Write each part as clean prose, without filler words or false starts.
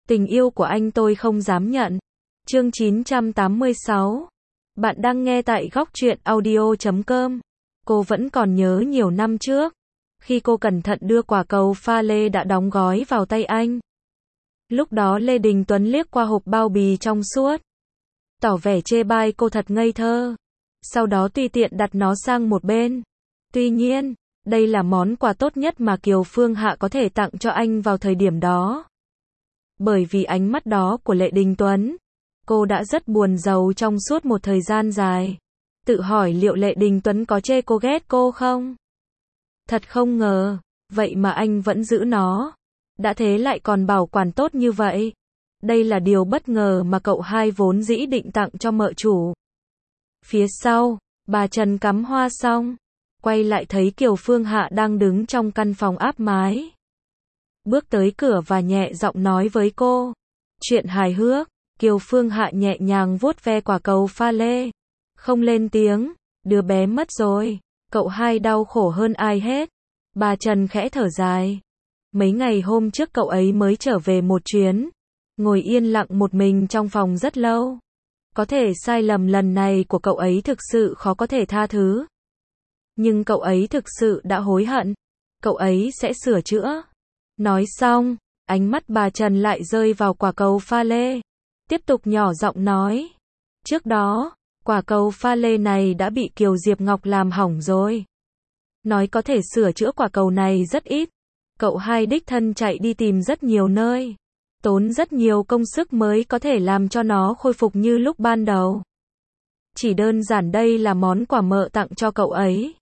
Tình yêu của anh tôi không dám nhận. Chương 986. Bạn đang nghe tại góc truyện audio.com. Cô vẫn còn nhớ nhiều năm trước, khi cô cẩn thận đưa quả cầu pha lê đã đóng gói vào tay anh. Lúc đó Lê Đình Tuấn liếc qua hộp bao bì trong suốt, tỏ vẻ chê bai cô thật ngây thơ. Sau đó tùy tiện đặt nó sang một bên. Tuy nhiên, đây là món quà tốt nhất mà Kiều Phương Hạ có thể tặng cho anh vào thời điểm đó. Bởi vì ánh mắt đó của Lê Đình Tuấn, cô đã rất buồn rầu trong suốt một thời gian dài. Tự hỏi liệu Lê Đình Tuấn có chê cô ghét cô không? Thật không ngờ, vậy mà anh vẫn giữ nó. Đã thế lại còn bảo quản tốt như vậy. Đây là điều bất ngờ mà cậu hai vốn dĩ định tặng cho mợ chủ. Phía sau, bà Trần cắm hoa xong, quay lại thấy Kiều Phương Hạ đang đứng trong căn phòng áp mái. Bước tới cửa và nhẹ giọng nói với cô. Chuyện hài hước. Kiều Phương Hạ nhẹ nhàng vuốt ve quả cầu pha lê. Không lên tiếng. Đứa bé mất rồi. Cậu hai đau khổ hơn ai hết. Bà Trần khẽ thở dài. Mấy ngày hôm trước cậu ấy mới trở về một chuyến. Ngồi yên lặng một mình trong phòng rất lâu. Có thể sai lầm lần này của cậu ấy thực sự khó có thể tha thứ. Nhưng cậu ấy thực sự đã hối hận. Cậu ấy sẽ sửa chữa. Nói xong, ánh mắt bà Trần lại rơi vào quả cầu pha lê. Tiếp tục nhỏ giọng nói. Trước đó, quả cầu pha lê này đã bị Kiều Diệp Ngọc làm hỏng rồi. Nói có thể sửa chữa quả cầu này rất ít. Cậu hai đích thân chạy đi tìm rất nhiều nơi. Tốn rất nhiều công sức mới có thể làm cho nó khôi phục như lúc ban đầu. Chỉ đơn giản đây là món quà mợ tặng cho cậu ấy.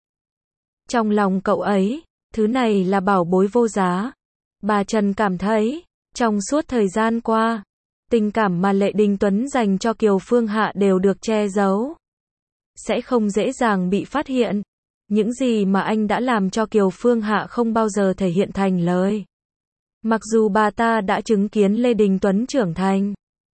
Trong lòng cậu ấy, thứ này là bảo bối vô giá. Bà Trần cảm thấy, trong suốt thời gian qua, tình cảm mà Lê Đình Tuấn dành cho Kiều Phương Hạ đều được che giấu. Sẽ không dễ dàng bị phát hiện. Những gì mà anh đã làm cho Kiều Phương Hạ không bao giờ thể hiện thành lời. Mặc dù bà ta đã chứng kiến Lê Đình Tuấn trưởng thành,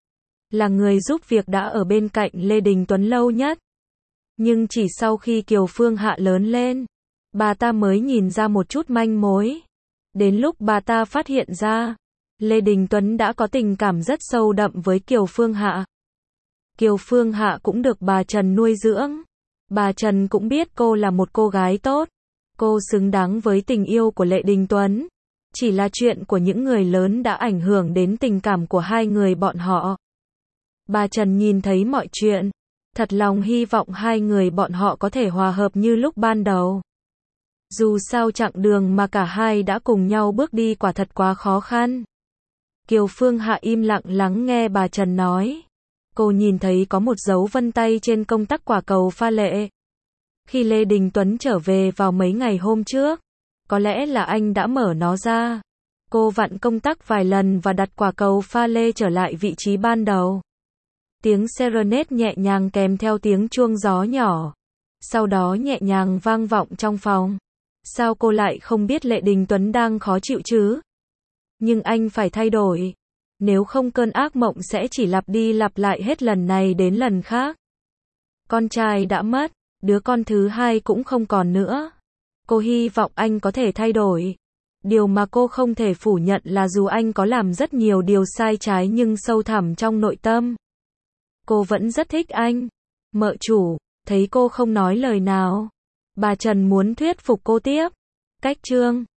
là người giúp việc đã ở bên cạnh Lê Đình Tuấn lâu nhất. Nhưng chỉ sau khi Kiều Phương Hạ lớn lên, bà ta mới nhìn ra một chút manh mối. Đến lúc bà ta phát hiện ra, Lê Đình Tuấn đã có tình cảm rất sâu đậm với Kiều Phương Hạ. Kiều Phương Hạ cũng được bà Trần nuôi dưỡng. Bà Trần cũng biết cô là một cô gái tốt. Cô xứng đáng với tình yêu của Lê Đình Tuấn. Chỉ là chuyện của những người lớn đã ảnh hưởng đến tình cảm của hai người bọn họ. Bà Trần nhìn thấy mọi chuyện. Thật lòng hy vọng hai người bọn họ có thể hòa hợp như lúc ban đầu. Dù sao chặng đường mà cả hai đã cùng nhau bước đi quả thật quá khó khăn. Kiều Phương Hạ im lặng lắng nghe bà Trần nói. Cô nhìn thấy có một dấu vân tay trên công tắc quả cầu pha lê. Khi Lê Đình Tuấn trở về vào mấy ngày hôm trước, có lẽ là anh đã mở nó ra. Cô vặn công tắc vài lần và đặt quả cầu pha lê trở lại vị trí ban đầu. Tiếng serenade nhẹ nhàng kèm theo tiếng chuông gió nhỏ. Sau đó nhẹ nhàng vang vọng trong phòng. Sao cô lại không biết Lê Đình Tuấn đang khó chịu chứ? Nhưng anh phải thay đổi. Nếu không cơn ác mộng sẽ chỉ lặp đi lặp lại hết lần này đến lần khác. Con trai đã mất, đứa con thứ hai cũng không còn nữa. Cô hy vọng anh có thể thay đổi. Điều mà cô không thể phủ nhận là dù anh có làm rất nhiều điều sai trái nhưng sâu thẳm trong nội tâm, cô vẫn rất thích anh. Mợ chủ, thấy cô không nói lời nào. Bà Trần muốn thuyết phục cô tiếp. Cách chương